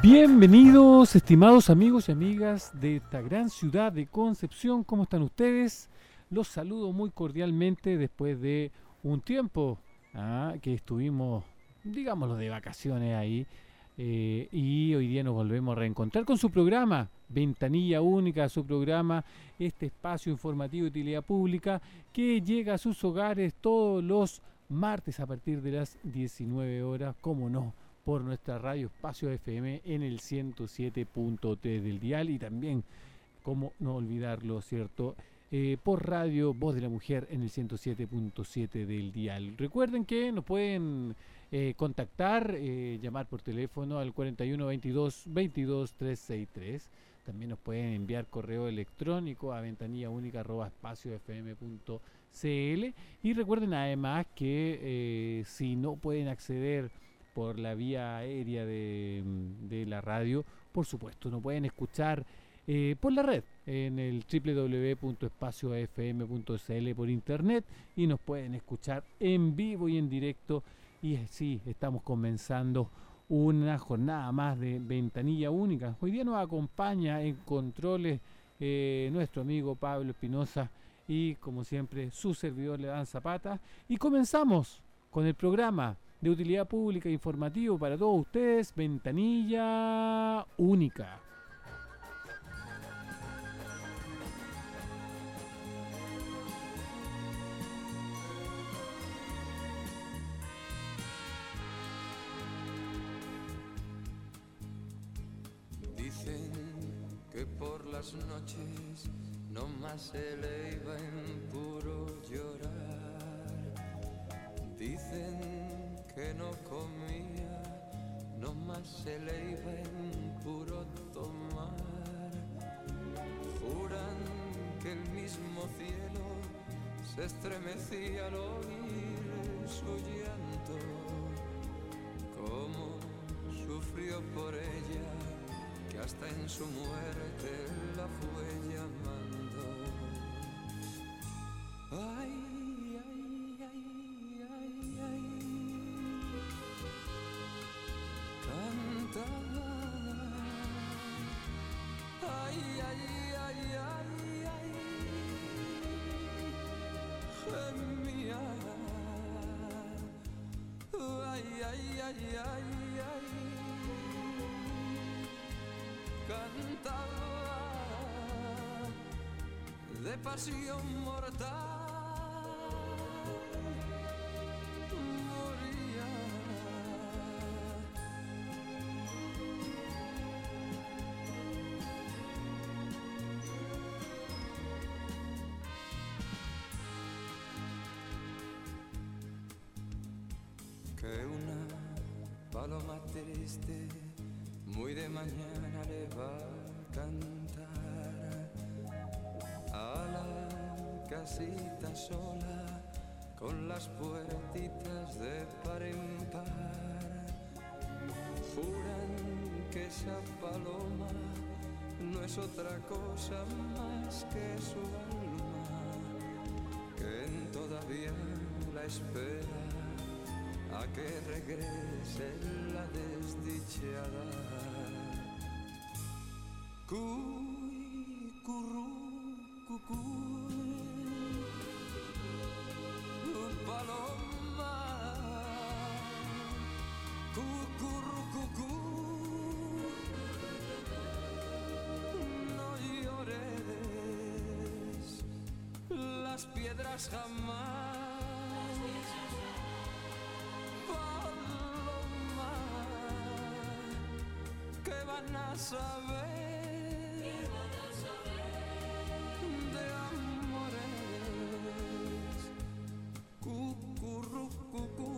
Bienvenidos, estimados amigos y amigas de esta gran ciudad de Concepción. ¿Cómo están ustedes? Los saludo muy cordialmente después de un tiempo que estuvimos, digámoslo, de vacaciones ahí. Y hoy día nos volvemos a reencontrar con su programa, Ventanilla Única, su programa, este espacio informativo de utilidad pública que llega a sus hogares todos los martes a partir de las 19 horas, como no, por nuestra radio Espacio FM en el 107.3 del dial y también, como no olvidarlo, ¿cierto? Por radio Voz de la Mujer en el 107.7 del dial. Recuerden que nos pueden contactar, llamar por teléfono al 41 22 22 363. También nos pueden enviar correo electrónico a ventanillaúnica@espaciofm.cl. Y recuerden además que si no pueden acceder por la vía aérea de la radio, por supuesto, nos pueden escuchar por la red en el www.espaciofm.cl por internet y nos pueden escuchar en vivo y en directo. Y sí, estamos comenzando una jornada más de Ventanilla Única. Hoy día nos acompaña en controles nuestro amigo Pablo Espinosa y, como siempre, su servidor Levan Zapata. Y comenzamos con el programa de utilidad pública informativo para todos ustedes, Ventanilla Única. Dicen que por las noches no más se le iba en puro llorar. Dicen que no comía, no más se le iba en puro tomar. Juran que el mismo cielo se estremecía al oír su llanto. Cómo sufrió por ella, que hasta en su muerte la fue llamando. Ay, cantaba. Ay, ay, ay, ay, ay, gemía. Ay, ay, ay, ay, ay, cantaba de pasión mortal. Que una paloma triste muy de mañana le va a cantar a la casita sola con las puertitas de par en par. Juran que esa paloma no es otra cosa más que su alma, que todavía la espera a que regrese la desdichada. Cuy, curru, cucú, paloma, cucurru, cucú, no llores, las piedras jamás. A saber de amores. Cucurru, cucú,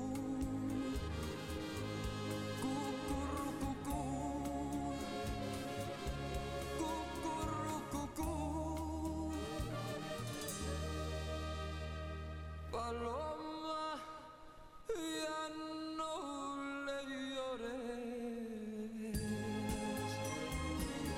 cucurru, cucú, cucurru, cucú, paloma, ya no le llores.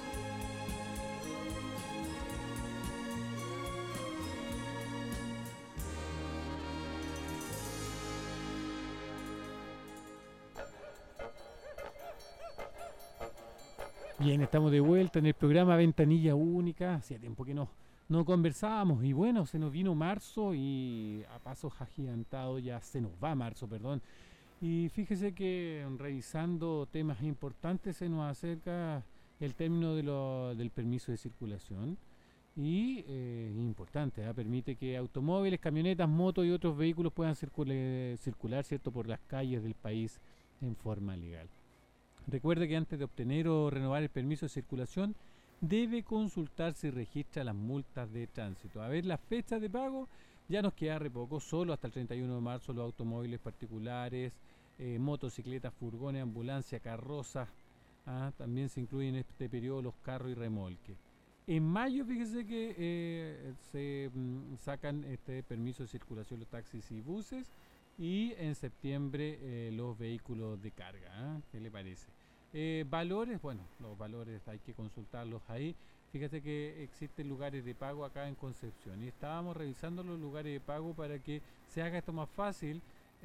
Bien, estamos de vuelta en el programa Ventanilla Única. Hacía tiempo que no conversábamos y bueno, se nos vino marzo y a pasos agigantados ya se nos va marzo, perdón. Y fíjese que revisando temas importantes se nos acerca el término del permiso de circulación y importante, permite que automóviles, camionetas, motos y otros vehículos puedan circular, ¿cierto?, por las calles del país en forma legal. Recuerde que antes de obtener o renovar el permiso de circulación debe consultar si registra las multas de tránsito. A ver, las fechas de pago ya nos queda re poco, solo hasta el 31 de marzo los automóviles particulares, motocicletas, furgones, ambulancia, carrozas, también se incluyen en este periodo los carros y remolques. En mayo, fíjese que se sacan este permiso de circulación los taxis y buses, y en septiembre los vehículos de carga. ¿Qué le parece? Valores, bueno, los valores hay que consultarlos ahí. Fíjate que existen lugares de pago acá en Concepción y estábamos revisando los lugares de pago para que se haga esto más fácil.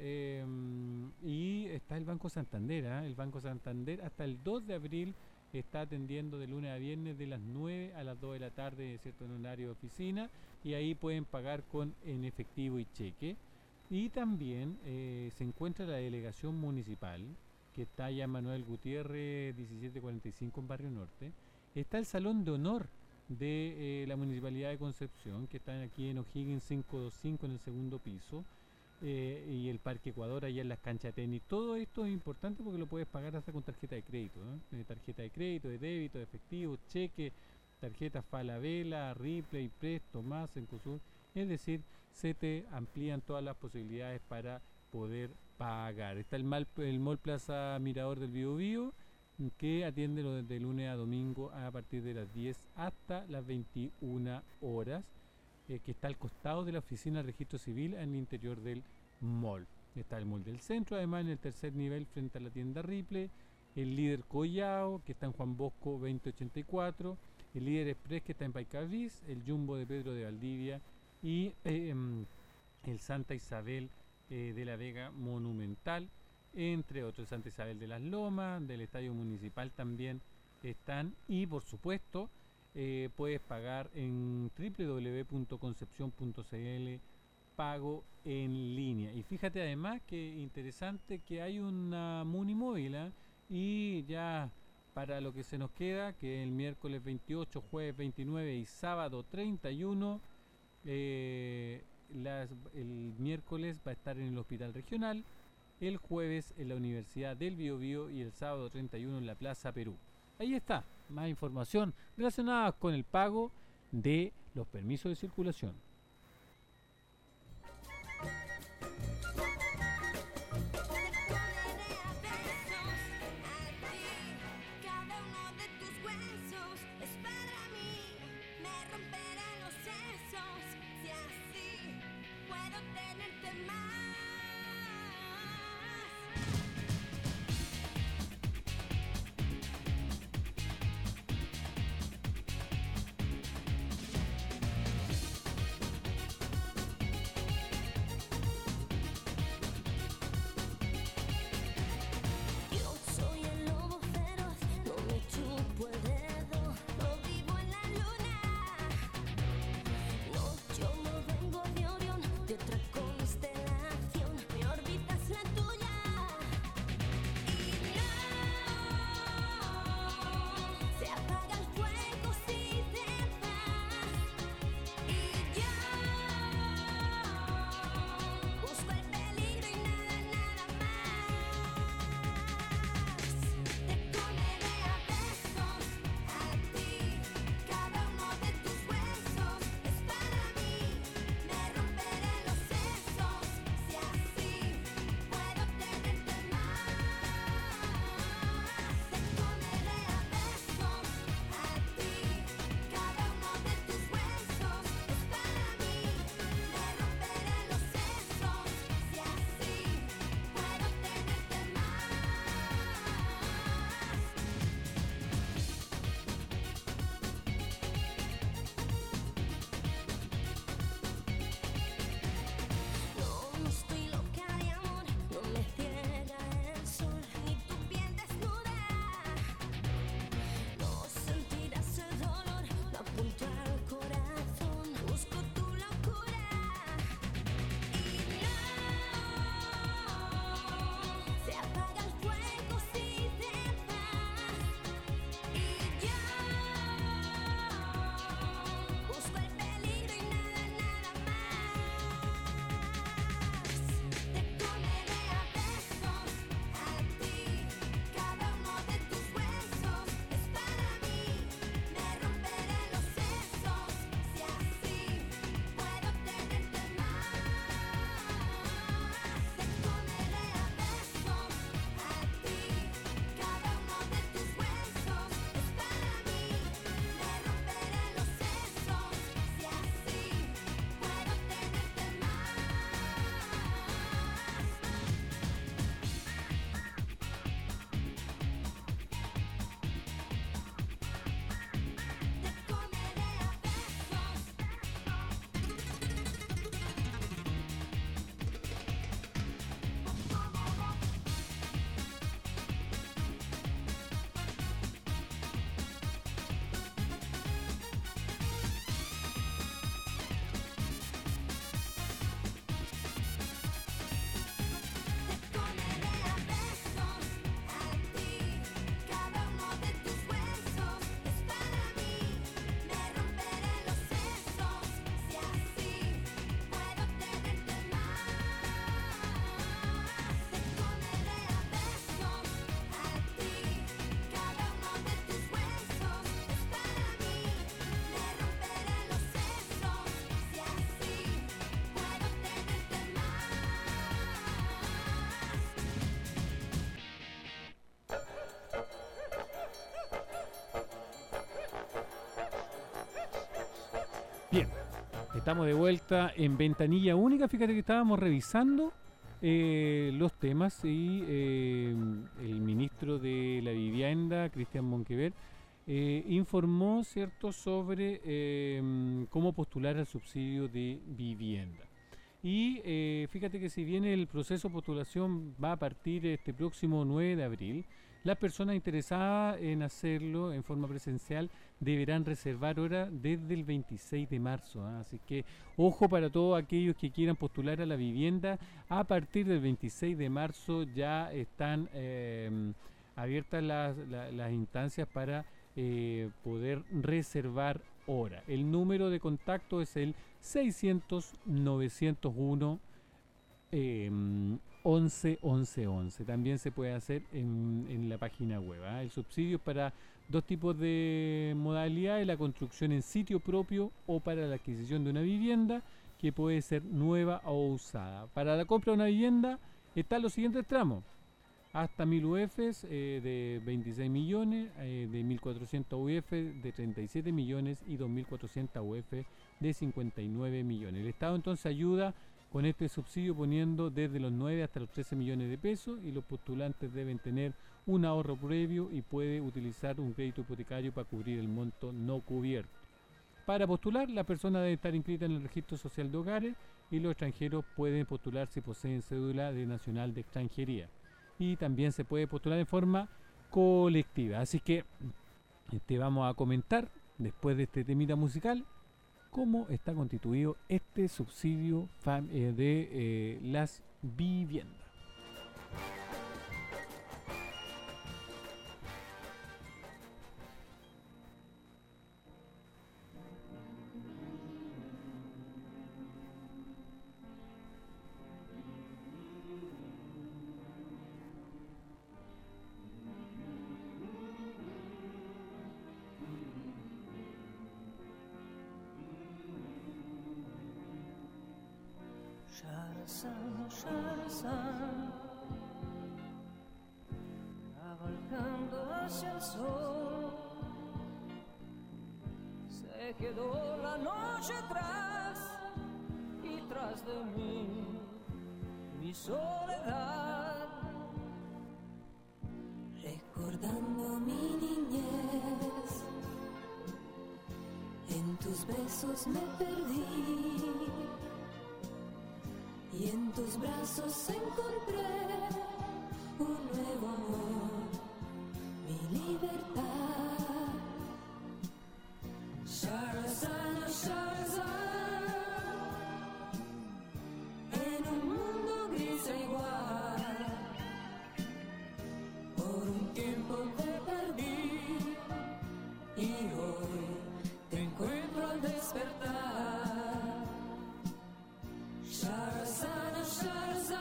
Y está el Banco Santander. El Banco Santander hasta el 2 de abril está atendiendo de lunes a viernes de las 9 a las 2 de la tarde, ¿cierto?, en un horario de oficina, y ahí pueden pagar en efectivo y cheque. Y también se encuentra la delegación municipal, que está allá en Manuel Gutiérrez 1745 en Barrio Norte. Está el Salón de Honor de la Municipalidad de Concepción, que está aquí en O'Higgins 525 en el segundo piso, y el Parque Ecuador allá en las canchas de tenis. Todo esto es importante porque lo puedes pagar hasta con tarjeta de crédito, tarjeta de crédito, de débito, de efectivo, cheque, tarjeta Falabella, Ripley, Presto, más, Encosur. Es decir, se te amplían todas las posibilidades para poder pagar. Está el Mall Plaza Mirador del Biobío, que atiende de lunes a domingo a partir de las 10 hasta las 21 horas, que está al costado de la oficina de registro civil en el interior del mall. Está el mall del centro, además en el tercer nivel frente a la tienda Ripley, el Líder Collao, que está en Juan Bosco 2084, el Líder Express, que está en Paicavis, el Jumbo de Pedro de Valdivia y el Santa Isabel de la Vega Monumental, entre otros. Santa Isabel de las Lomas, del Estadio Municipal también están, y por supuesto puedes pagar en www.concepcion.cl, pago en línea. Y fíjate además que interesante que hay una Munimóvil, y ya para lo que se nos queda, que el miércoles 28, jueves 29 y sábado 31, el miércoles va a estar en el Hospital Regional, el jueves en la Universidad del Biobío y el sábado 31 en la Plaza Perú. Ahí está, más información relacionada con el pago de los permisos de circulación. Bien, estamos de vuelta en Ventanilla Única. Fíjate que estábamos revisando los temas y el ministro de la Vivienda, Cristian Monkever, informó, ¿cierto?, sobre cómo postular al subsidio de vivienda. Y fíjate que si bien el proceso de postulación va a partir este próximo 9 de abril, las personas interesadas en hacerlo en forma presencial deberán reservar hora desde el 26 de marzo. Así que ojo para todos aquellos que quieran postular a la vivienda. A partir del 26 de marzo ya están abiertas las instancias para poder reservar hora. El número de contacto es el 600-901 11 También se puede hacer en la página web. El subsidio es para dos tipos de modalidades: la construcción en sitio propio o para la adquisición de una vivienda que puede ser nueva o usada. Para la compra de una vivienda están los siguientes tramos: hasta 1000 UFs de 26 millones, de 1400 UF de 37 millones y 2400 UF de 59 millones. El Estado entonces ayuda con este subsidio poniendo desde los 9 hasta los 13 millones de pesos, y los postulantes deben tener un ahorro previo y puede utilizar un crédito hipotecario para cubrir el monto no cubierto. Para postular, la persona debe estar inscrita en el registro social de hogares, y los extranjeros pueden postular si poseen cédula de nacional de extranjería. Y también se puede postular en forma colectiva. Así que te vamos a comentar, después de este temita musical, cómo está constituido este subsidio de las viviendas. Shahrazad, cabalgando hacia el sol, se quedó la noche atrás y tras de mí mi soledad, recordando mi niñez, en tus besos me perdí. Y en tus brazos encontré un nuevo amor, mi libertad. Shahrazad, Shahrazad, en un mundo gris e igual, por un tiempo te perdí y hoy te encuentro al despertar. Shahrazad, Shahrazad,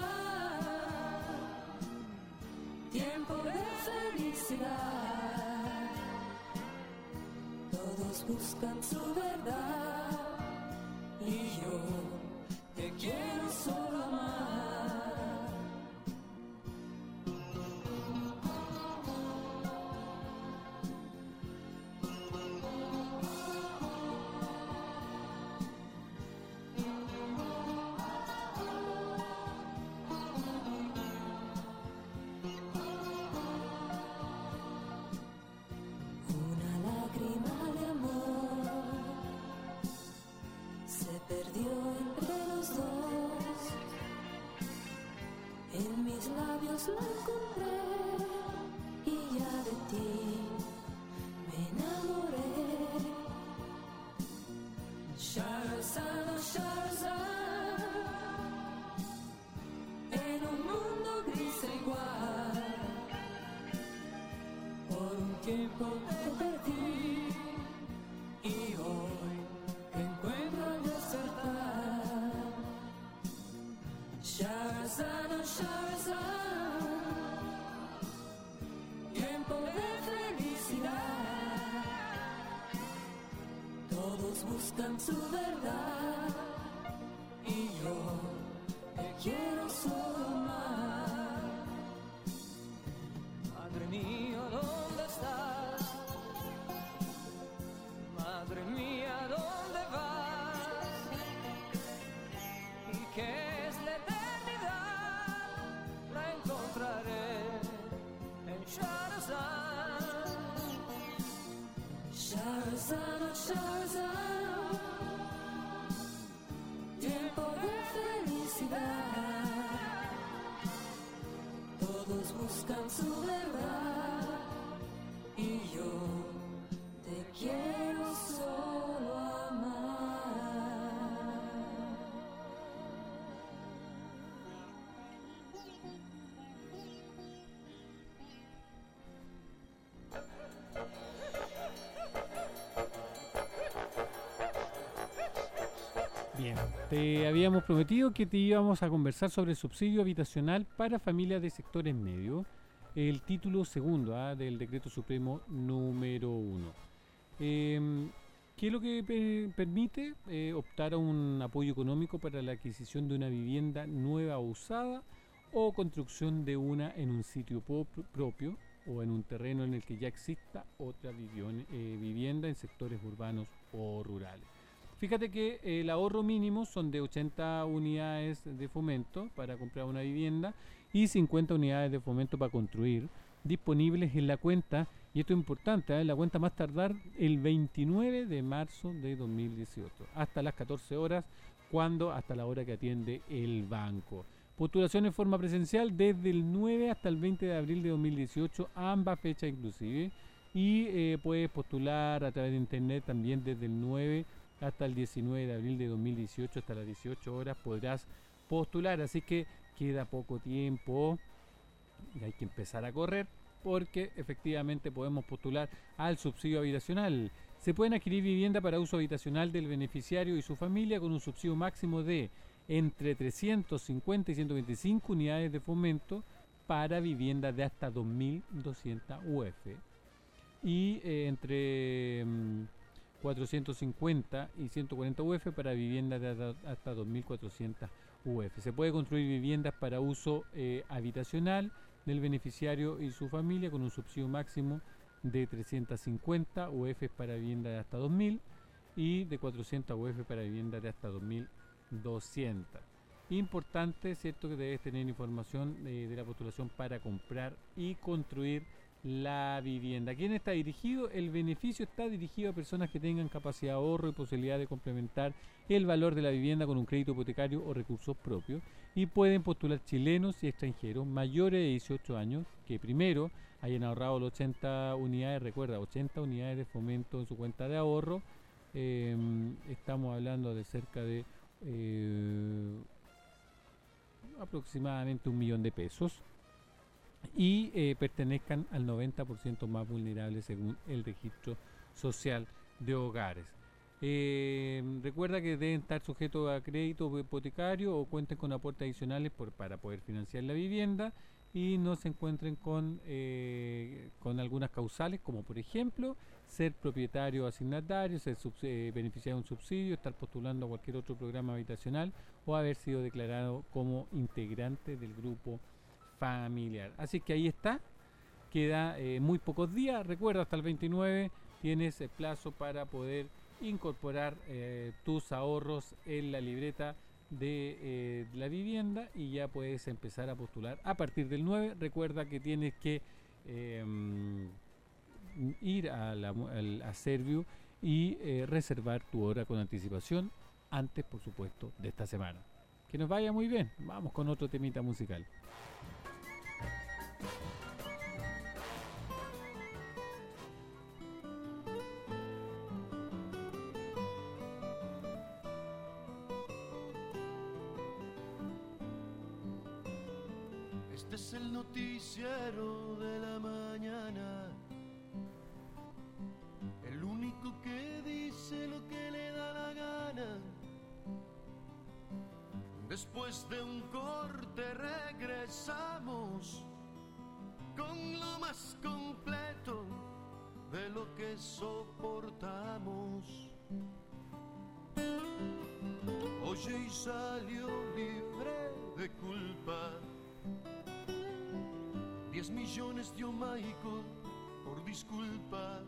tiempo de felicidad. Todos buscan su verdad y yo te quiero solo amar. La encontré y ya de ti me enamoré. Shahrazad, Shahrazad, en un mundo gris e igual, por un tiempo te perdí y hoy te encuentro al despertar. Shahrazad, Shahrazad, buscan su verdad y yo te quiero solo amar. Madre mía, ¿dónde estás? Madre mía, ¿dónde vas? Shazam, tiempo de felicidad. Todos buscan su verdad y yo te quiero solo amar. Bien, te habíamos prometido que te íbamos a conversar sobre el subsidio habitacional para familias de sectores medios, el título segundo del Decreto Supremo número 1. ¿Qué es lo que permite? Optar a un apoyo económico para la adquisición de una vivienda nueva o usada o construcción de una en un sitio propio o en un terreno en el que ya exista otra vivienda en sectores urbanos o rurales. Fíjate que el ahorro mínimo son de 80 unidades de fomento para comprar una vivienda y 50 unidades de fomento para construir, disponibles en la cuenta, y esto es importante, la cuenta más tardar el 29 de marzo de 2018, hasta las 14 horas, hasta la hora que atiende el banco. Postulación en forma presencial desde el 9 hasta el 20 de abril de 2018, ambas fechas inclusive, y puedes postular a través de internet también desde el 9 hasta el 19 de abril de 2018, hasta las 18 horas podrás postular, así que queda poco tiempo y hay que empezar a correr porque efectivamente podemos postular al subsidio habitacional. Se pueden adquirir vivienda para uso habitacional del beneficiario y su familia con un subsidio máximo de entre 350 y 125 unidades de fomento para viviendas de hasta 2.200 UF y entre 450 y 140 UF para viviendas de hasta 2.400 UF. Se puede construir viviendas para uso habitacional del beneficiario y su familia con un subsidio máximo de 350 UF para viviendas de hasta 2.000 y de 400 UF para viviendas de hasta 2.200. Importante, ¿cierto?, que debes tener información de la postulación para comprar y construir la vivienda. ¿A quién está dirigido? El beneficio está dirigido a personas que tengan capacidad de ahorro y posibilidad de complementar el valor de la vivienda con un crédito hipotecario o recursos propios, y pueden postular chilenos y extranjeros mayores de 18 años que primero hayan ahorrado las 80 unidades, recuerda, 80 unidades de fomento en su cuenta de ahorro. Estamos hablando de cerca de aproximadamente 1 millón de pesos. Y pertenezcan al 90% más vulnerable según el registro social de hogares. Recuerda que deben estar sujetos a crédito hipotecario o cuenten con aportes adicionales para poder financiar la vivienda y no se encuentren con algunas causales, como por ejemplo ser propietario o asignatario, ser beneficiario de un subsidio, estar postulando a cualquier otro programa habitacional o haber sido declarado como integrante del grupo familiar. Así que ahí está, queda muy pocos días, recuerda, hasta el 29 tienes el plazo para poder incorporar tus ahorros en la libreta de la vivienda y ya puedes empezar a postular a partir del 9. Recuerda que tienes que ir a Servio y reservar tu hora con anticipación antes, por supuesto, de esta semana. Que nos vaya muy bien. Vamos con otro temita musical. Este es el noticiero de la mañana, el único que dice lo que le da la gana. Después de un corte regresamos con lo más completo de lo que soportamos. Oye, y salió libre de culpa. 10 millones dio Michael por disculpa.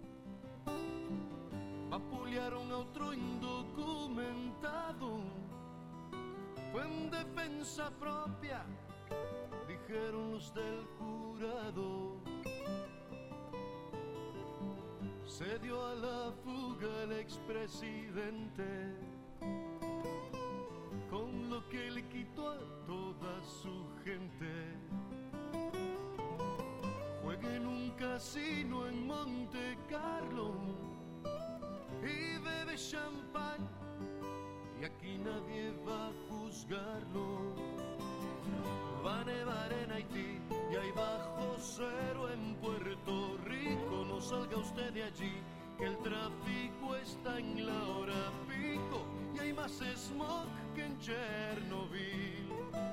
Vapulearon a otro indocumentado. Fue en defensa propia, dijeron los del jurado. se dio a la fuga el expresidente, con lo que le quitó a toda su gente. Juega en un casino en Monte Carlo y bebe champán, y aquí nadie va a juzgarlo. Va a nevar en Haití y hay bajo cero en Puerto Rico. No salga usted de allí, que el tráfico está en la hora pico y hay más smog que en Chernobyl.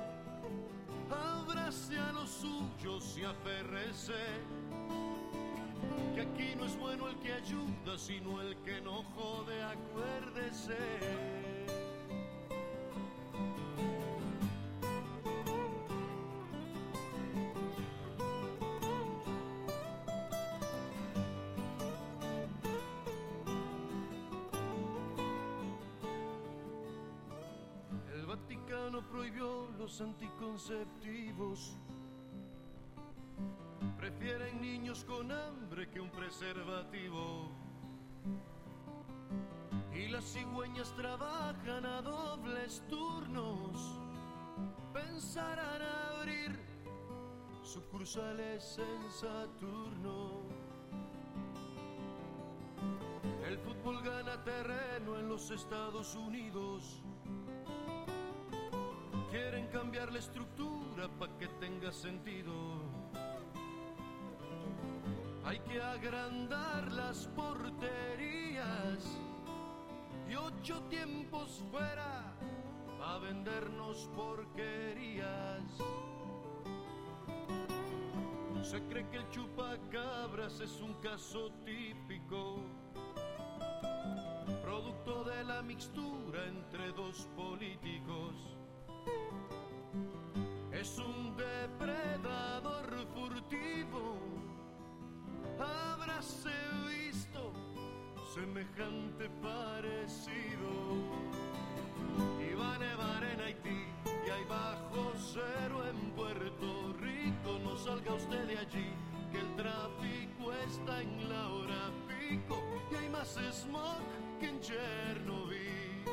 Abrace a los suyos y aférrese, que aquí no es bueno el que ayuda, sino el que no jode, acuérdese. El Vaticano prohibió los anticonceptivos. Prefieren niños con hambre que un preservativo. Y las cigüeñas trabajan a dobles turnos. Pensarán abrir sucursales en Saturno. El fútbol gana terreno en los Estados Unidos. Quieren cambiar la estructura para que tenga sentido. Hay que agrandar las porterías y 8 tiempos fuera a vendernos porquerías. Se cree que el chupacabras es un caso típico, producto de la mixtura entre dos políticos. Es un depredador furtivo, habráse visto semejante parecido. Y va a nevar en Haití y hay bajo cero en Puerto Rico. No salga usted de allí, que el tráfico está en la hora pico y hay más smog que en Chernobyl.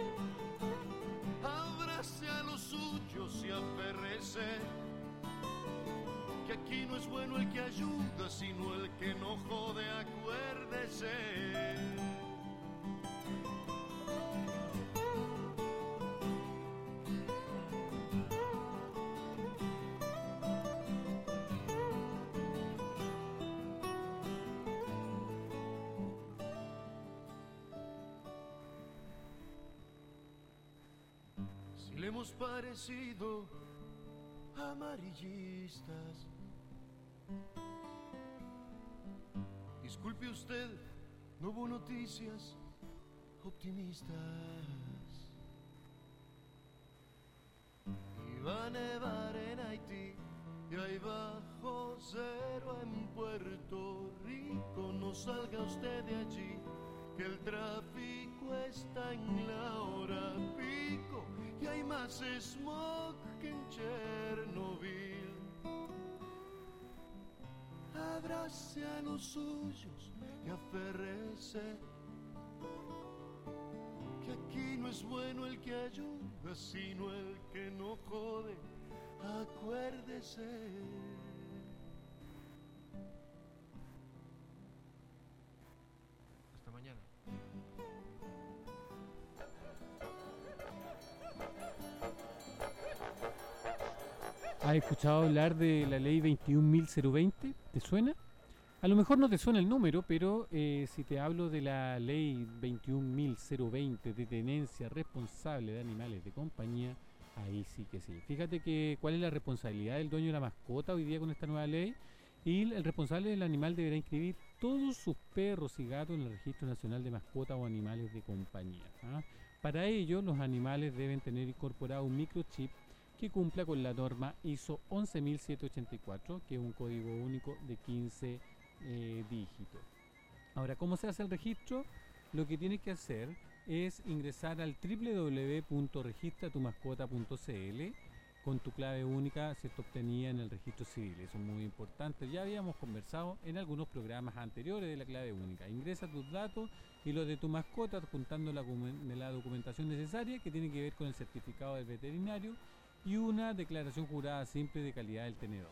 Abrace a los suyos y aférrese, que aquí no es bueno el que ayuda, sino el que no jode, acuérdese. Si le hemos parecido amarillistas, disculpe usted, no hubo noticias optimistas. Y va a nevar en Haití y hay bajo cero en Puerto Rico. No salga usted de allí, que el tráfico está en la hora pico y hay más smog que en Chernobyl. Abrace a los suyos y aférrese, que aquí no es bueno el que ayuda, sino el que no jode, acuérdese. Hasta mañana. ¿Has escuchado hablar de la ley 21.020? ¿Te suena? A lo mejor no te suena el número, pero si te hablo de la ley 21.020 de tenencia responsable de animales de compañía, ahí sí que sí. Fíjate que cuál es la responsabilidad del dueño de la mascota hoy día con esta nueva ley. Y el responsable del animal deberá inscribir todos sus perros y gatos en el Registro Nacional de Mascotas o Animales de Compañía. ¿Ah? Para ello, los animales deben tener incorporado un microchip que cumpla con la norma ISO 11784, que es un código único de 15 dígitos. Ahora, ¿cómo se hace el registro? Lo que tienes que hacer es ingresar al www.registratumascota.cl con tu clave única, ¿cierto?, obtenida en el registro civil. Eso es muy importante. Ya habíamos conversado en algunos programas anteriores de la clave única. Ingresa tus datos y los de tu mascota, adjuntando la documentación necesaria que tiene que ver con el certificado del veterinario y una declaración jurada simple de calidad del tenedor.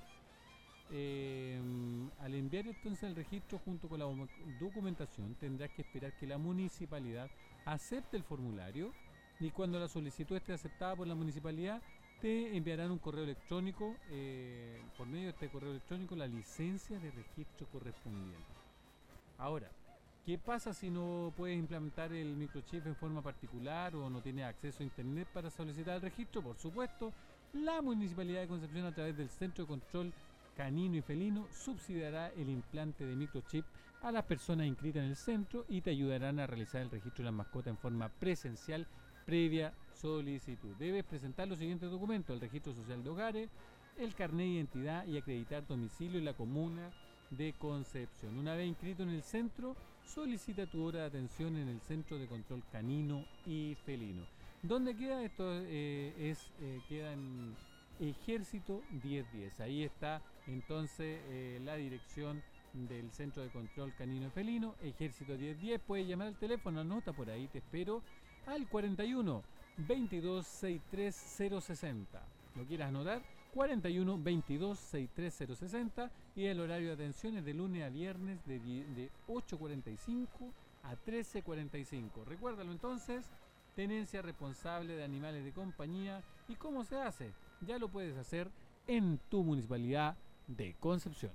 Al enviar entonces el registro junto con la documentación, tendrás que esperar que la municipalidad acepte el formulario, y cuando la solicitud esté aceptada por la municipalidad, te enviarán un correo electrónico, por medio de este correo electrónico, la licencia de registro correspondiente. Ahora, ¿qué pasa si no puedes implementar el microchip en forma particular o no tienes acceso a internet para solicitar el registro? Por supuesto, la Municipalidad de Concepción, a través del Centro de Control Canino y Felino, subsidiará el implante de microchip a las personas inscritas en el centro y te ayudarán a realizar el registro de las mascotas en forma presencial previa solicitud. Debes presentar los siguientes documentos: el registro social de hogares, el carnet de identidad y acreditar domicilio en la comuna de Concepción. Una vez inscrito en el centro, solicita tu hora de atención en el Centro de Control Canino y Felino. ¿Dónde queda esto? Queda en Ejército 1010. Ahí está entonces la dirección del Centro de Control Canino y Felino, Ejército 1010. Puedes llamar al teléfono, anota por ahí, te espero, al 41 22 63 060. ¿Lo quieras anotar? 41 22 63 060. Y el horario de atención es de lunes a viernes de 8:45 a 13:45. Recuérdalo entonces: tenencia responsable de animales de compañía. ¿Y cómo se hace? Ya lo puedes hacer en tu municipalidad de Concepción.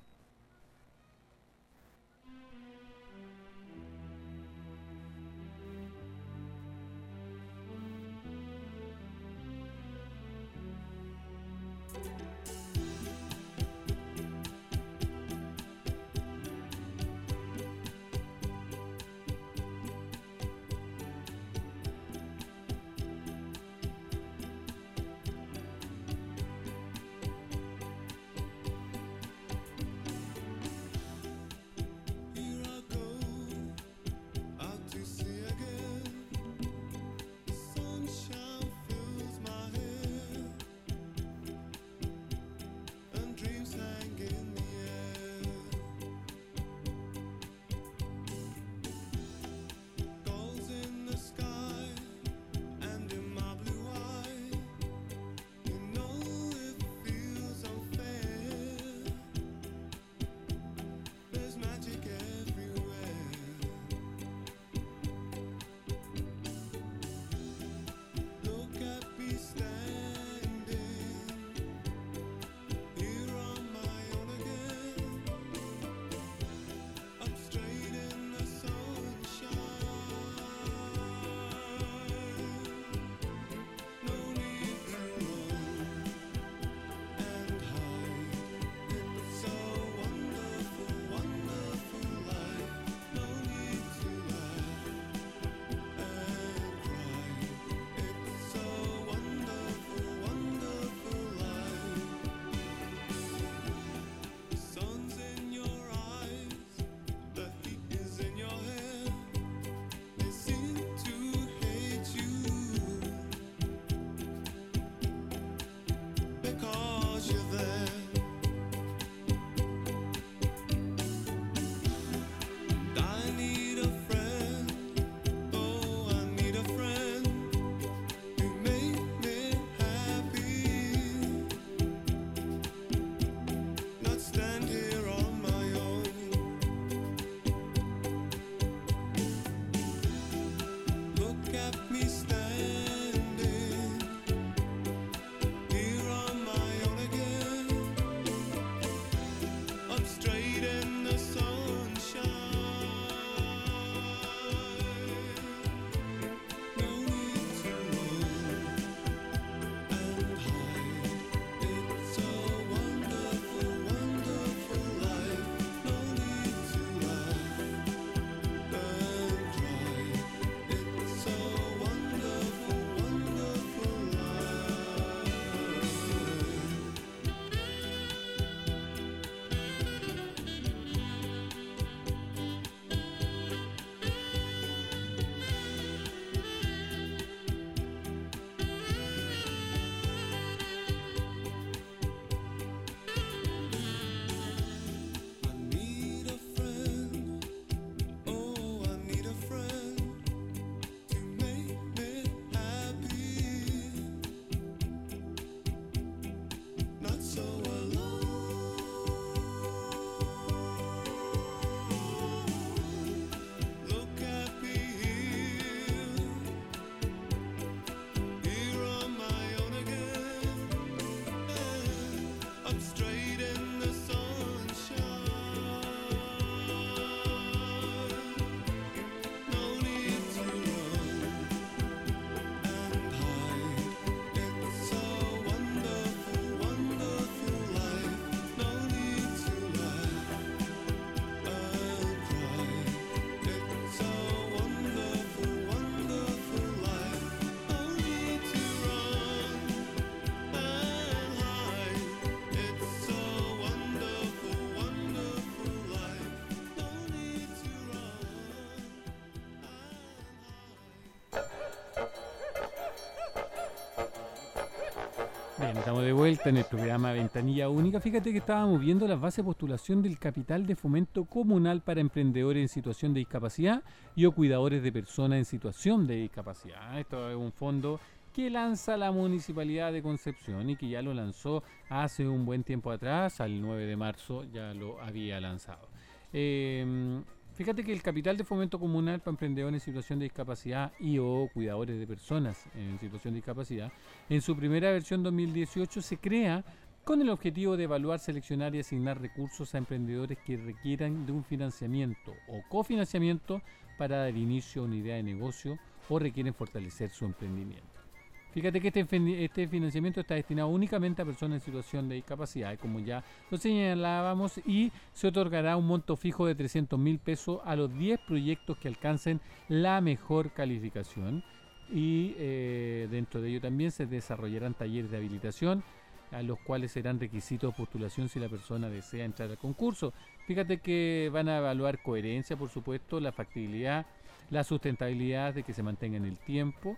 Estamos de vuelta en el programa Ventanilla Única. Fíjate que estábamos viendo las bases de postulación del capital de fomento comunal para emprendedores en situación de discapacidad y o cuidadores de personas en situación de discapacidad. Esto es un fondo que lanza la Municipalidad de Concepción y que ya lo lanzó hace un buen tiempo atrás, al 9 de marzo ya lo había lanzado. Fíjate que el capital de fomento comunal para emprendedores en situación de discapacidad y o cuidadores de personas en situación de discapacidad, en su primera versión 2018 se crea con el objetivo de evaluar, seleccionar y asignar recursos a emprendedores que requieran de un financiamiento o cofinanciamiento para dar inicio a una idea de negocio o requieren fortalecer su emprendimiento. Fíjate que este financiamiento está destinado únicamente a personas en situación de discapacidad, como ya lo señalábamos, y se otorgará un monto fijo de 300.000 pesos a los 10 proyectos que alcancen la mejor calificación. Y dentro de ello también se desarrollarán talleres de habilitación, a los cuales serán requisitos de postulación si la persona desea entrar al concurso. Fíjate que van a evaluar coherencia, por supuesto, la factibilidad, la sustentabilidad de que se mantenga en el tiempo,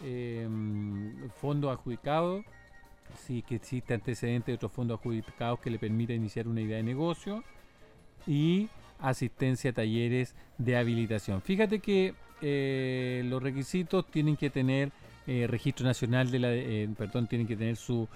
fondos adjudicados, si que existe antecedente de otros fondos adjudicados que le permita iniciar una idea de negocio, y asistencia a talleres de habilitación. Fíjate que los requisitos tienen que tener registro nacional de tienen que tener su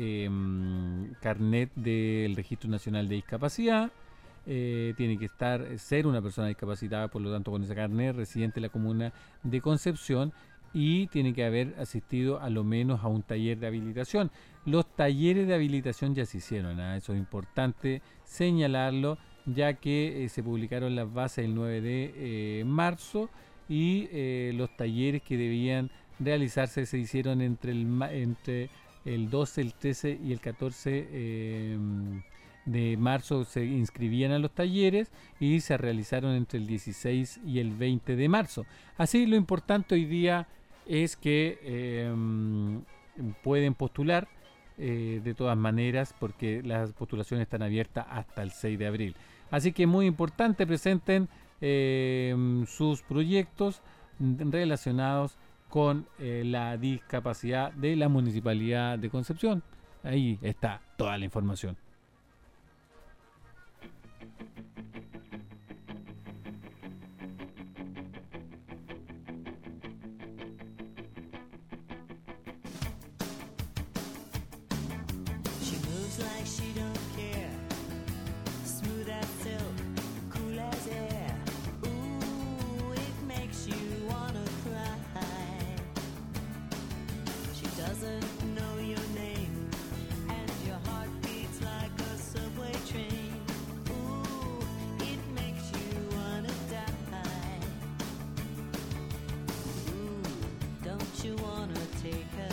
carnet del Registro Nacional de Discapacidad. Tiene que ser una persona discapacitada, por lo tanto con ese carnet, residente de la comuna de Concepción, y tiene que haber asistido a lo menos a un taller de habilitación. Los talleres de habilitación ya se hicieron, eso es importante señalarlo, ya que se publicaron las bases el 9 de marzo y los talleres que debían realizarse se hicieron entre el 12, el 13 y el 14 de marzo. Se inscribían a los talleres y se realizaron entre el 16 y el 20 de marzo. Así, lo importante hoy día es que pueden postular de todas maneras, porque las postulaciones están abiertas hasta el 6 de abril. Así que es muy importante, presenten sus proyectos relacionados con la discapacidad de la Municipalidad de Concepción. Ahí está toda la información. Like she don't care, smooth as silk, cool as air. Ooh, it makes you wanna cry. She doesn't know your name, and your heart beats like a subway train. Ooh, it makes you wanna die. Ooh, don't you wanna take her?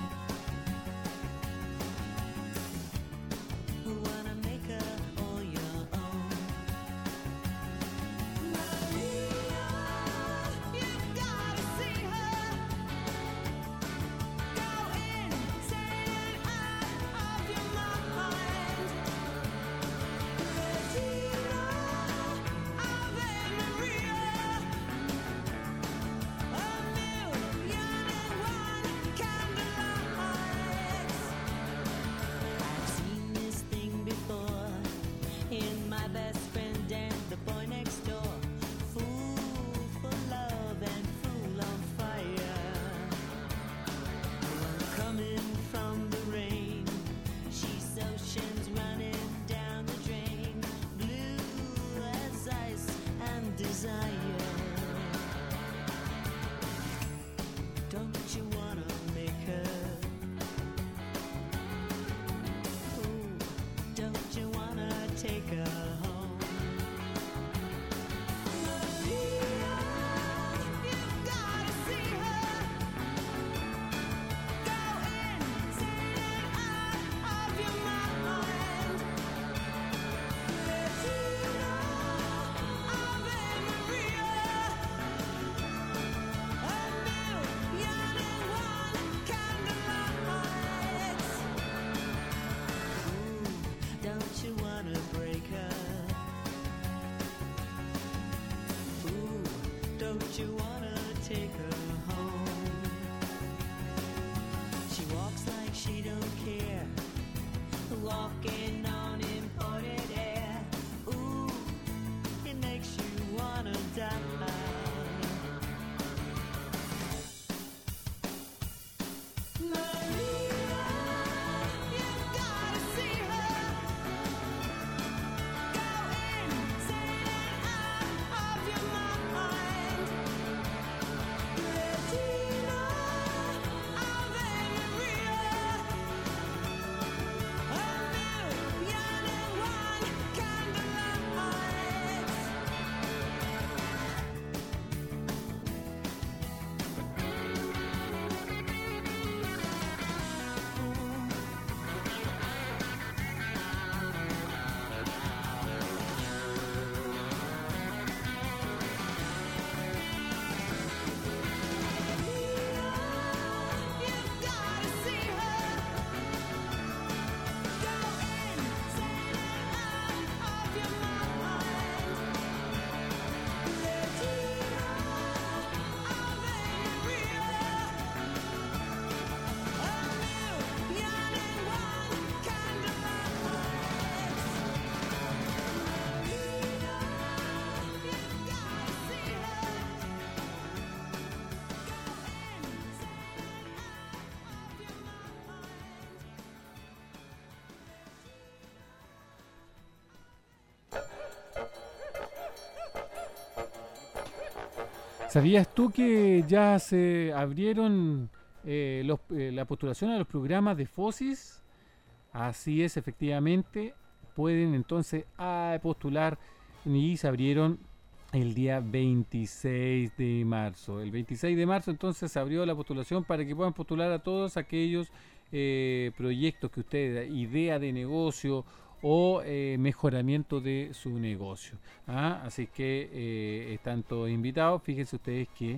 Don't you wanna take her home? She walks like she don't care, ¿Sabías tú que ya se abrieron la postulación a los programas de FOSIS? Así es, efectivamente. Pueden entonces postular y se abrieron el día 26 de marzo. El 26 de marzo entonces se abrió la postulación para que puedan postular a todos aquellos proyectos que ustedes, idea de negocio o mejoramiento de su negocio. Así que están todos invitados. Fíjense ustedes que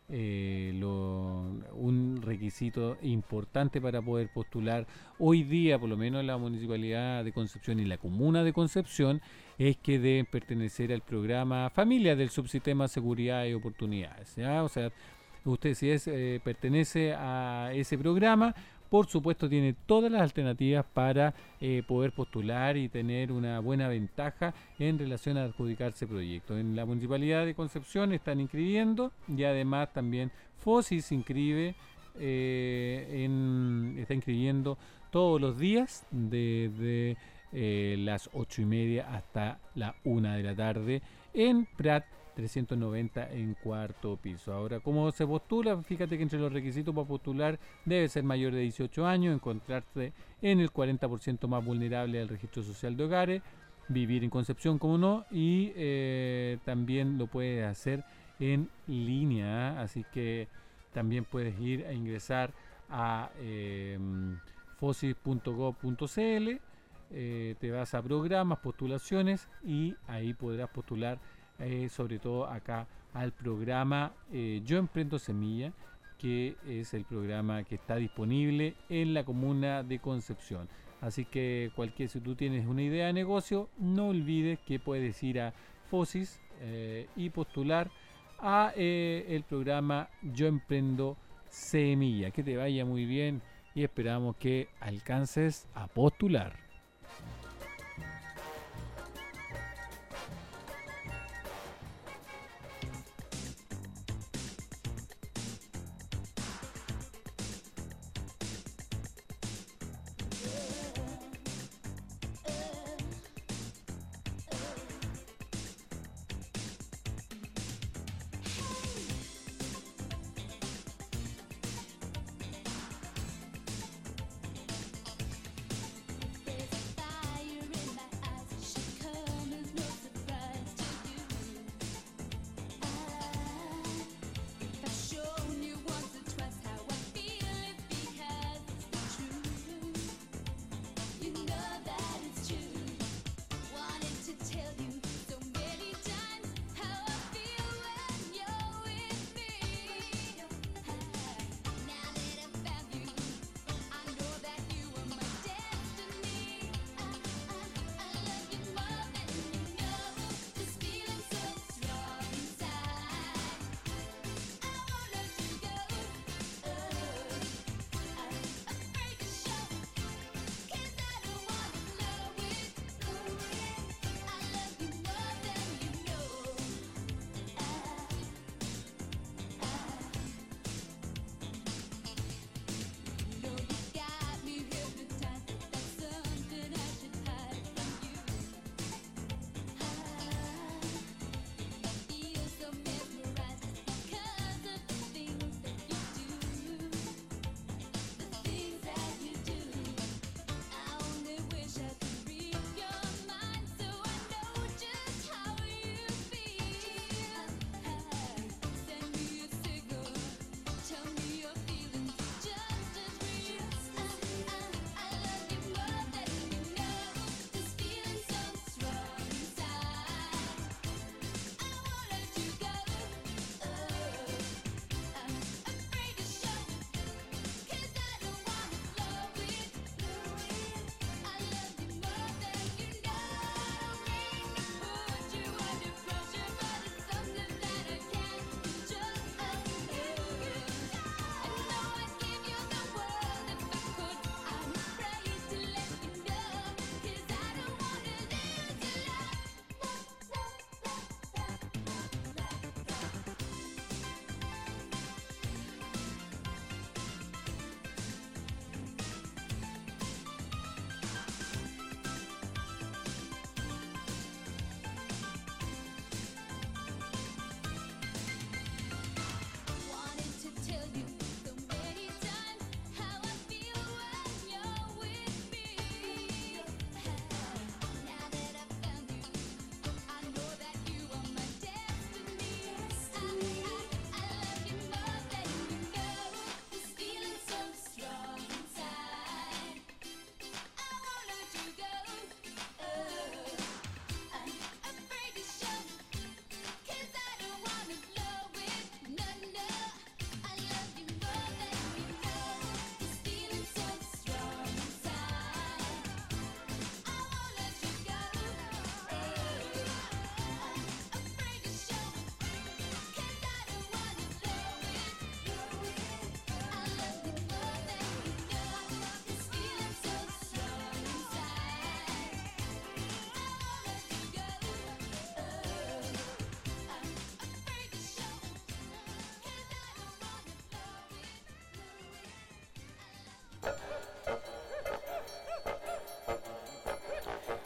un requisito importante para poder postular hoy día, por lo menos en la Municipalidad de Concepción y la Comuna de Concepción, es que deben pertenecer al programa Familia del Subsistema Seguridad y Oportunidades, ¿ya? O sea, usted si pertenece a ese programa, por supuesto tiene todas las alternativas para poder postular y tener una buena ventaja en relación a adjudicarse proyectos. En la Municipalidad de Concepción están inscribiendo y además también FOSIS inscribe, está inscribiendo todos los días desde las 8:30 hasta la 1 de la tarde en Prat 390 en cuarto piso. Ahora, ¿cómo se postula? Fíjate que entre los requisitos para postular debe ser mayor de 18 años, encontrarse en el 40% más vulnerable al registro social de hogares, vivir en Concepción, como no, y también lo puedes hacer en línea, así que también puedes ir a ingresar a fosis.gov.cl, te vas a programas, postulaciones y ahí podrás postular sobre todo acá al programa Yo Emprendo Semilla, que es el programa que está disponible en la comuna de Concepción. Así que si tú tienes una idea de negocio, no olvides que puedes ir a FOSIS y postular a el programa Yo Emprendo Semilla. Que te vaya muy bien y esperamos que alcances a postular.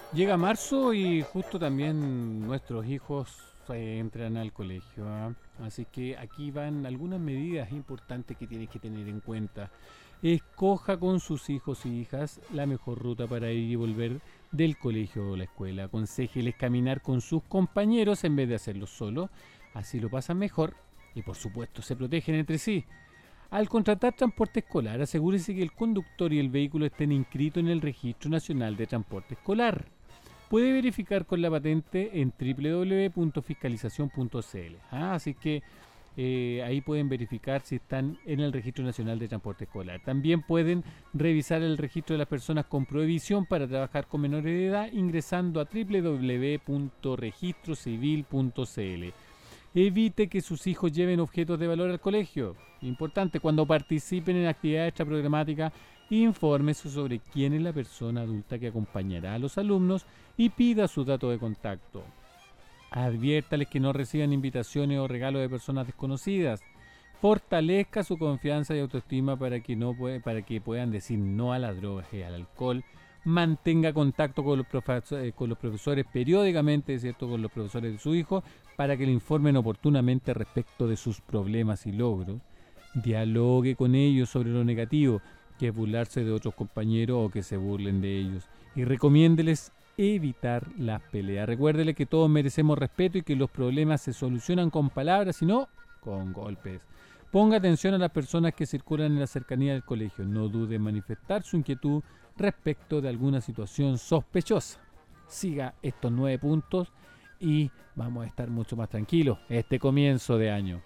Llega marzo y justo también nuestros hijos entran al colegio, ¿ah? Así que aquí van algunas medidas importantes que tienes que tener en cuenta. Escoja con sus hijos y hijas la mejor ruta para ir y volver del colegio o la escuela. Aconséjeles caminar con sus compañeros en vez de hacerlo solo. Así lo pasan mejor y por supuesto se protegen entre sí. Al contratar transporte escolar, asegúrese que el conductor y el vehículo estén inscritos en el Registro Nacional de Transporte Escolar. Puede verificar con la patente en www.fiscalización.cl. Así que ahí pueden verificar si están en el Registro Nacional de Transporte Escolar. También pueden revisar el registro de las personas con prohibición para trabajar con menores de edad ingresando a www.registrocivil.cl. Evite que sus hijos lleven objetos de valor al colegio. Importante, cuando participen en actividades extraprogramáticas, infórmese sobre quién es la persona adulta que acompañará a los alumnos y pida sus datos de contacto. Adviértales que no reciban invitaciones o regalos de personas desconocidas. Fortalezca su confianza y autoestima para que puedan decir no a las drogas y al alcohol. Mantenga contacto con los profesores periódicamente, ¿cierto? Con los profesores de su hijo, para que le informen oportunamente respecto de sus problemas y logros. Dialogue con ellos sobre lo negativo, que es burlarse de otros compañeros o que se burlen de ellos. Y recomiéndeles evitar las peleas. Recuérdele que todos merecemos respeto y que los problemas se solucionan con palabras y no con golpes. Ponga atención a las personas que circulan en la cercanía del colegio. No dude en manifestar su inquietud respecto de alguna situación sospechosa. Siga estos 9 puntos y vamos a estar mucho más tranquilos este comienzo de año.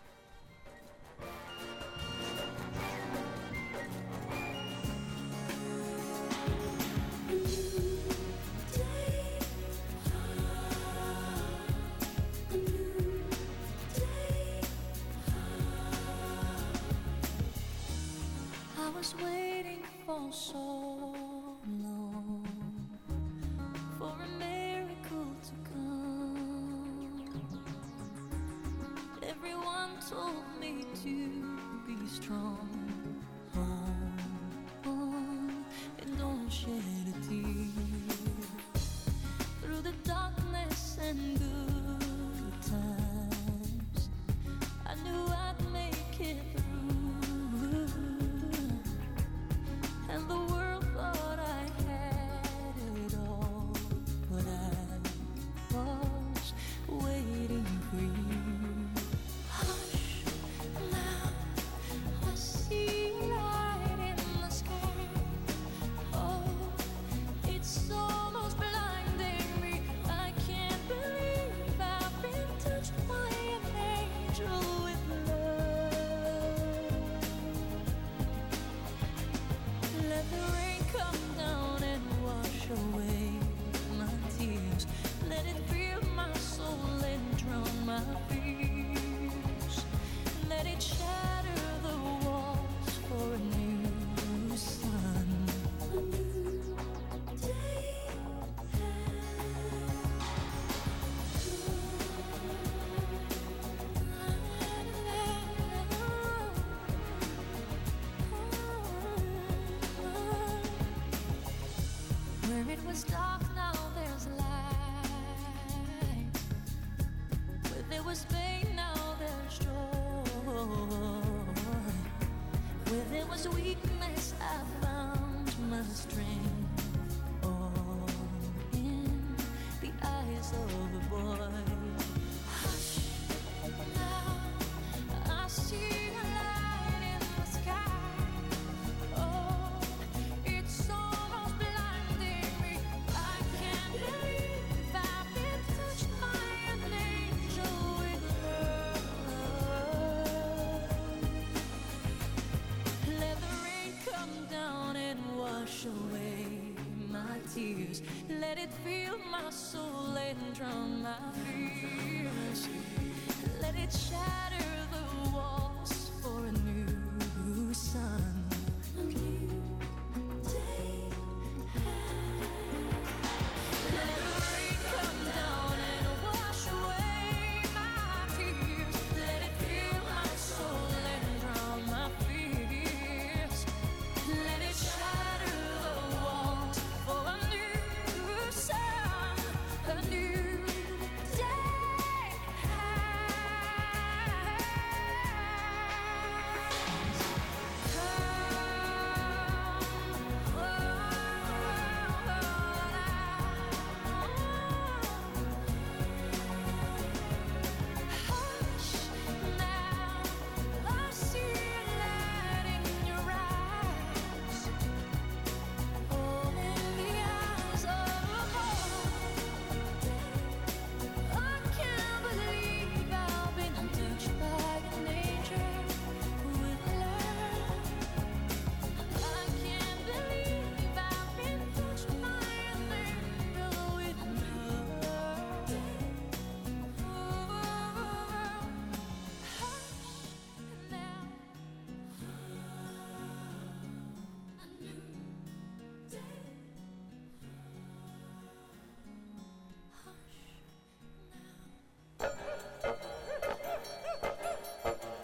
I was waiting for so long for a miracle to come. Everyone told me to be strong. And don't shed a tear. Through the darkness and good times, I knew I'd make it through. And the world thought I had it all, but I was waiting for you. Hush, now I see a light in the sky. Oh, it's almost blinding me. I can't believe I've been touched by an angel with love. Let the rain come down and wash away my tears. Let it fill my soul and drown my fears. Let it shatter the walls for a new sun. A new day Where it was dark, now there's light. Where there was pain, now there's joy. Where there was weakness, I found my strength. All in the eyes of a boy. Hush, now I see a light in the sky. Oh, it's almost blinding me. I can't believe I've been touched by an angel with love. Let the rain come down and wash away my tears. Let it fill my soul and drown my fears.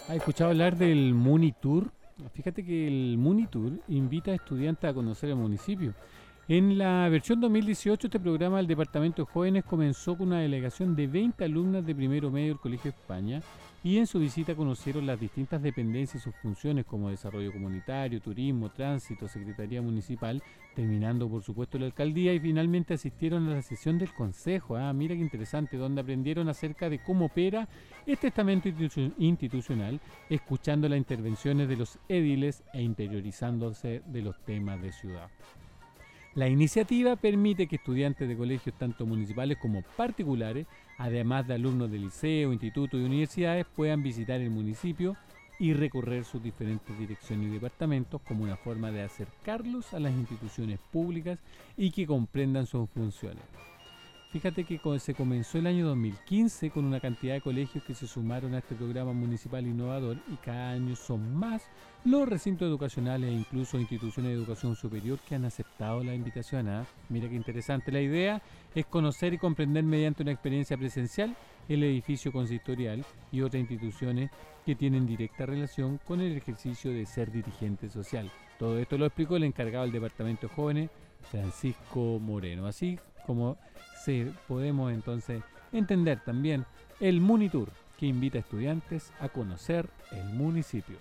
¿Has escuchado hablar del Munitour? Fíjate que el Munitour invita a estudiantes a conocer el municipio. En la versión 2018, este programa del Departamento de Jóvenes comenzó con una delegación de 20 alumnas de primero medio del Colegio España y en su visita conocieron las distintas dependencias y sus funciones como desarrollo comunitario, turismo, tránsito, secretaría municipal, terminando por supuesto la alcaldía y finalmente asistieron a la sesión del consejo. Mira qué interesante, donde aprendieron acerca de cómo opera este estamento institucional, escuchando las intervenciones de los édiles e interiorizándose de los temas de ciudad. La iniciativa permite que estudiantes de colegios tanto municipales como particulares, además de alumnos de liceo, institutos y universidades, puedan visitar el municipio y recorrer sus diferentes direcciones y departamentos como una forma de acercarlos a las instituciones públicas y que comprendan sus funciones. Fíjate que se comenzó el año 2015 con una cantidad de colegios que se sumaron a este programa municipal innovador y cada año son más los recintos educacionales e incluso instituciones de educación superior que han aceptado la invitación. Mira qué interesante. La idea es conocer y comprender mediante una experiencia presencial el edificio consistorial y otras instituciones que tienen directa relación con el ejercicio de ser dirigente social. Todo esto lo explicó el encargado del Departamento de Jóvenes, Francisco Moreno. Así como podemos entonces entender también el Munitour, que invita a estudiantes a conocer el municipio.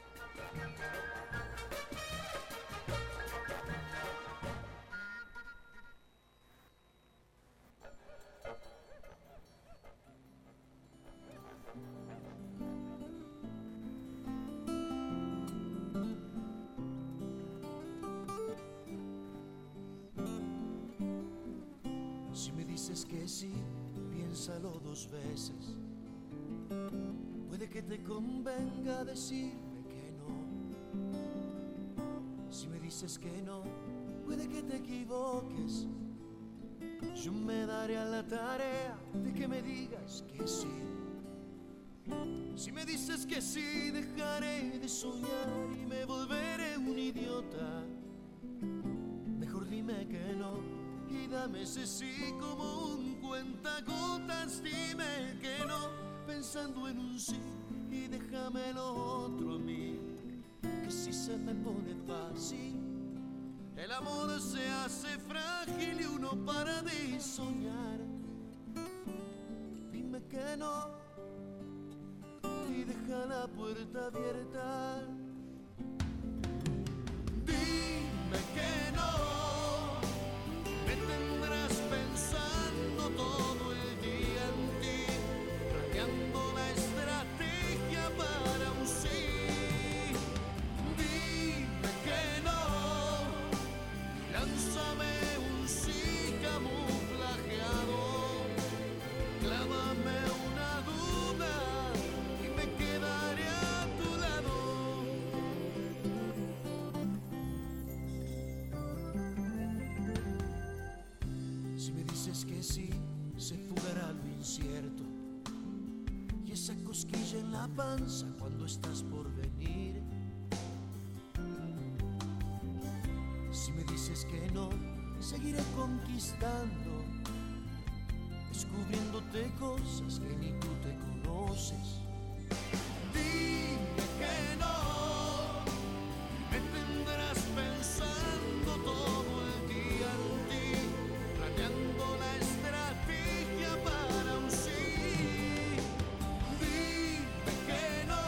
Si me dices que sí, piénsalo 2 veces. Puede que te convenga decirme que no. Si me dices que no, puede que te equivoques. Yo me daré a la tarea de que me digas que sí. Si me dices que sí, dejaré de soñar y me volveré un idiota. Mejor dime que no y dame ese sí como un cuentagotas. Dime que no, pensando en un sí, y déjame lo otro a mí. Que si se me pone fácil, el amor se hace frágil y uno para de soñar. Dime que no y deja la puerta abierta. Dime que no, me tendrás pensando todo el día en ti, planeando la estrategia para un sí. Dime que no, lánzame un sí camuflajeado, clávame una duda y me quedaré a tu lado. Si me dices que sí, se fugará lo incierto y esa cosquilla en la panza cuando estás por venir. Si me dices que no, seguiré conquistando, descubriéndote cosas que ni tú te conoces. Dime que no, me tendrás pensando todo el día en ti, planeando la estrategia para un sí. Dime que no,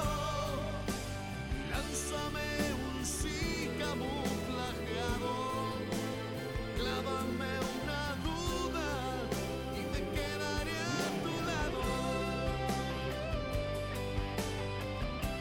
lánzame un sí camuflajeado, clávame una duda y me quedaré a tu lado.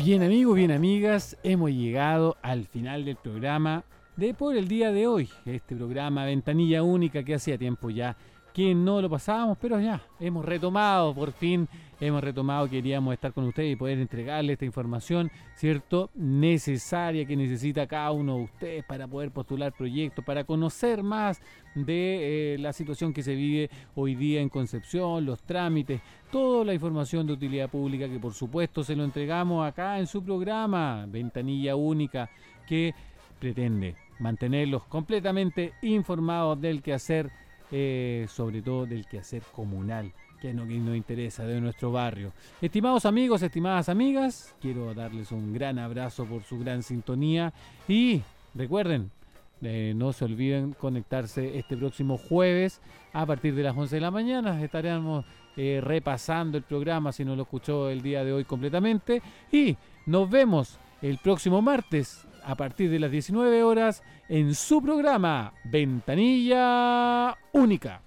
Bien amigos, bien amigas, hemos llegado al final del programa de por el día de hoy. Este programa Ventanilla Única que hacía tiempo ya que no lo pasábamos, pero ya hemos retomado, por fin hemos retomado, queríamos estar con ustedes y poder entregarles esta información, ¿cierto? Necesaria que necesita cada uno de ustedes para poder postular proyectos, para conocer más de la situación que se vive hoy día en Concepción, los trámites, toda la información de utilidad pública que por supuesto se lo entregamos acá en su programa Ventanilla Única, que pretende mantenerlos completamente informados del quehacer, sobre todo del quehacer comunal, que es lo que nos interesa de nuestro barrio. Estimados amigos, estimadas amigas, quiero darles un gran abrazo por su gran sintonía y recuerden, no se olviden conectarse este próximo jueves a partir de las 11 de la mañana. Estaremos repasando el programa si no lo escuchó el día de hoy completamente, y nos vemos el próximo martes a partir de las 19 horas en su programa Ventanilla Única.